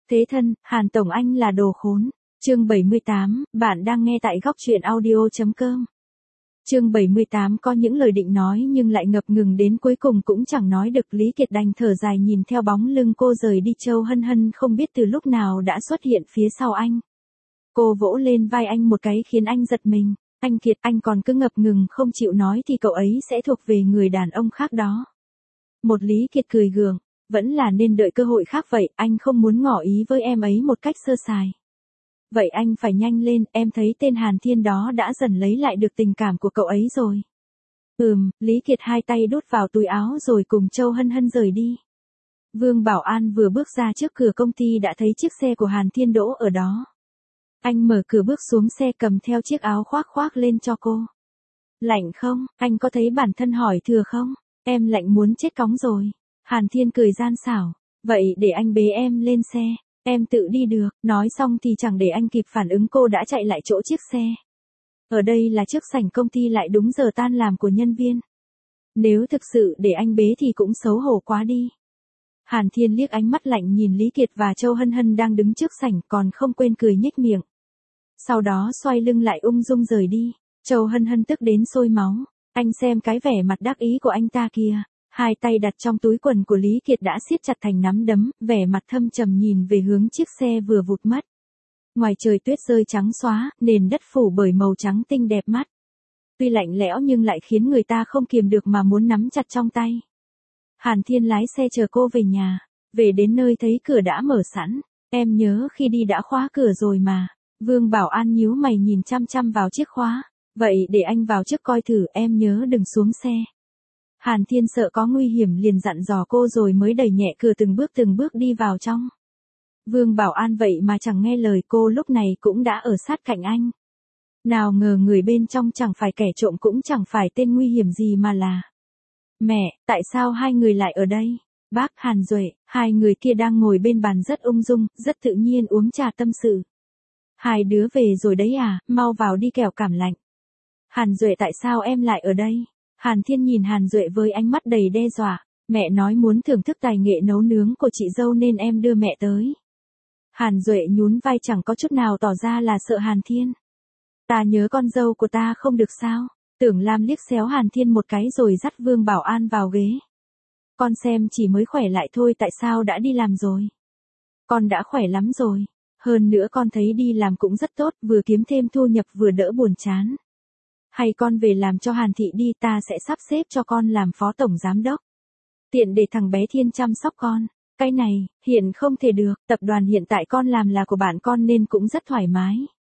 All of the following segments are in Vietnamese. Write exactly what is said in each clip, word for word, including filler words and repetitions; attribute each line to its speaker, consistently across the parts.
Speaker 1: Thế thân, Hàn Tổng anh là đồ khốn. Chương bảy mươi tám, bạn đang nghe tại góc truyện audio.com. Chương bảy mươi tám có những lời định nói nhưng lại ngập ngừng đến cuối cùng cũng chẳng nói được. Lý Kiệt đành thở dài nhìn theo bóng lưng cô rời đi. Châu Hân Hân không biết từ lúc nào đã xuất hiện phía sau anh. Cô vỗ lên vai anh một cái khiến anh giật mình. Anh Kiệt, anh còn cứ ngập ngừng không chịu nói thì cậu ấy sẽ thuộc về người đàn ông khác đó. Một Lý Kiệt cười gượng, vẫn là nên đợi cơ hội khác vậy, anh không muốn ngỏ ý với em ấy một cách sơ sài. Vậy anh phải nhanh lên, em thấy tên Hàn Thiên đó đã dần lấy lại được tình cảm của cậu ấy rồi. Ừm, Lý Kiệt hai tay đút vào túi áo rồi cùng Châu Hân Hân rời đi. Vương Bảo An vừa bước ra trước cửa công ty đã thấy chiếc xe của Hàn Thiên đỗ ở đó. Anh mở cửa bước xuống xe cầm theo chiếc áo khoác khoác lên cho cô. Lạnh không, anh có thấy bản thân hỏi thừa không? Em lạnh muốn chết cóng rồi. Hàn Thiên cười gian xảo. Vậy để anh bế em lên xe, em tự đi được. Nói xong thì chẳng để anh kịp phản ứng cô đã chạy lại chỗ chiếc xe. Ở đây là trước sảnh công ty lại đúng giờ tan làm của nhân viên. Nếu thực sự để anh bế thì cũng xấu hổ quá đi. Hàn Thiên liếc ánh mắt lạnh nhìn Lý Kiệt và Châu Hân Hân đang đứng trước sảnh còn không quên cười nhếch miệng. Sau đó xoay lưng lại ung dung rời đi. Châu Hân Hân tức đến sôi máu. Anh xem cái vẻ mặt đắc ý của anh ta kìa. Hai tay đặt trong túi quần của Lý Kiệt đã siết chặt thành nắm đấm, vẻ mặt thâm trầm nhìn về hướng chiếc xe vừa vụt mất. Ngoài trời tuyết rơi trắng xóa, nền đất phủ bởi màu trắng tinh đẹp mắt. Tuy lạnh lẽo nhưng lại khiến người ta không kiềm được mà muốn nắm chặt trong tay. Hàn Thiên lái xe chờ cô về nhà. Về đến nơi thấy cửa đã mở sẵn. Em nhớ khi đi đã khóa cửa rồi mà. Vương Bảo An nhíu mày nhìn chăm chăm vào chiếc khóa. Vậy để anh vào trước coi thử, em nhớ đừng xuống xe. Hàn Thiên sợ có nguy hiểm liền dặn dò cô rồi mới đẩy nhẹ cửa từng bước từng bước đi vào trong. Vương Bảo An vậy mà chẳng nghe lời cô lúc này cũng đã ở sát cạnh anh. Nào ngờ người bên trong chẳng phải kẻ trộm cũng chẳng phải tên nguy hiểm gì mà là. Mẹ, tại sao hai người lại ở đây? Bác Hàn Duệ, hai người kia đang ngồi bên bàn rất ung dung, rất tự nhiên uống trà tâm sự. Hai đứa về rồi đấy à, mau vào đi kẻo cảm lạnh. Hàn Duệ tại sao em lại ở đây? Hàn Thiên nhìn Hàn Duệ với ánh mắt đầy đe dọa. Mẹ nói muốn thưởng thức tài nghệ nấu nướng của chị dâu nên em đưa mẹ tới. Hàn Duệ nhún vai chẳng có chút nào tỏ ra là sợ Hàn Thiên. Ta nhớ con dâu của ta không được sao? Tưởng Lam liếc xéo Hàn Thiên một cái rồi dắt Vương Bảo An vào ghế. Con xem chỉ mới khỏe lại thôi tại sao đã đi làm rồi? Con đã khỏe lắm rồi. Hơn nữa con thấy đi làm cũng rất tốt, vừa kiếm thêm thu nhập vừa đỡ buồn chán. Hay con về làm cho Hàn Thị đi, ta sẽ sắp xếp cho con làm phó tổng giám đốc. Tiện để thằng bé Thiên chăm sóc con. Cái này, hiện không thể được, tập đoàn hiện tại con làm là của bạn con nên cũng rất thoải mái.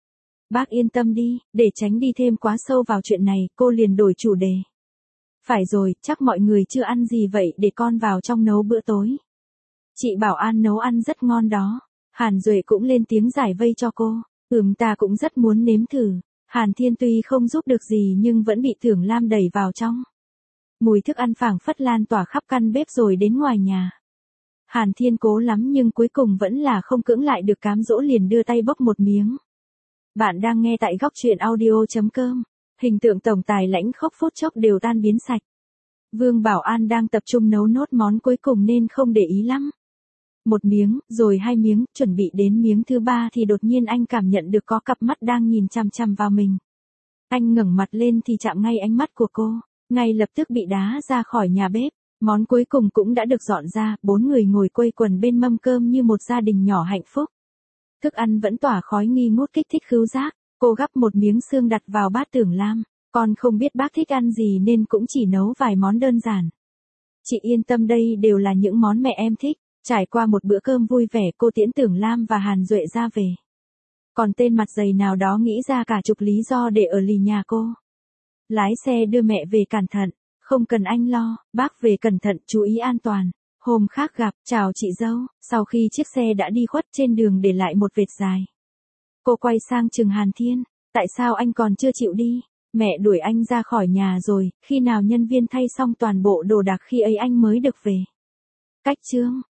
Speaker 1: Bác yên tâm đi, để tránh đi thêm quá sâu vào chuyện này, cô liền đổi chủ đề. Phải rồi, chắc mọi người chưa ăn gì vậy để con vào trong nấu bữa tối. Chị Bảo An nấu ăn rất ngon đó. Hàn Duệ cũng lên tiếng giải vây cho cô. Ừm ta cũng rất muốn nếm thử. Hàn Thiên tuy không giúp được gì nhưng vẫn bị Tưởng Lam đẩy vào trong. Mùi thức ăn phảng phất lan tỏa khắp căn bếp rồi đến ngoài nhà. Hàn Thiên cố lắm nhưng cuối cùng vẫn là không cưỡng lại được cám dỗ liền đưa tay bốc một miếng. Bạn đang nghe tại góc truyện audio.com. Hình tượng tổng tài lãnh khốc phút chốc đều tan biến sạch. Vương Bảo An đang tập trung nấu nốt món cuối cùng nên không để ý lắm. Một miếng, rồi hai miếng, chuẩn bị đến miếng thứ ba thì đột nhiên anh cảm nhận được có cặp mắt đang nhìn chằm chằm vào mình. Anh ngẩng mặt lên thì chạm ngay ánh mắt của cô, ngay lập tức bị đá ra khỏi nhà bếp. Món cuối cùng cũng đã được dọn ra, bốn người ngồi quây quần bên mâm cơm như một gia đình nhỏ hạnh phúc. Thức ăn vẫn tỏa khói nghi ngút kích thích khứu giác, cô gắp một miếng xương đặt vào bát Tưởng Lam. Con không biết bác thích ăn gì nên cũng chỉ nấu vài món đơn giản. Chị yên tâm đây đều là những món mẹ em thích. Trải qua một bữa cơm vui vẻ cô tiễn Tưởng Lam và Hàn Duệ ra về. Còn tên mặt dày nào đó nghĩ ra cả chục lý do để ở lì nhà cô. Lái xe đưa mẹ về cẩn thận, không cần anh lo, bác về cẩn thận chú ý an toàn. Hôm khác gặp, chào chị dâu, sau khi chiếc xe đã đi khuất trên đường để lại một vệt dài. Cô quay sang chừng Hàn Thiên, tại sao anh còn chưa chịu đi? Mẹ đuổi anh ra khỏi nhà rồi, khi nào nhân viên thay xong toàn bộ đồ đạc khi ấy anh mới được về. Cách chương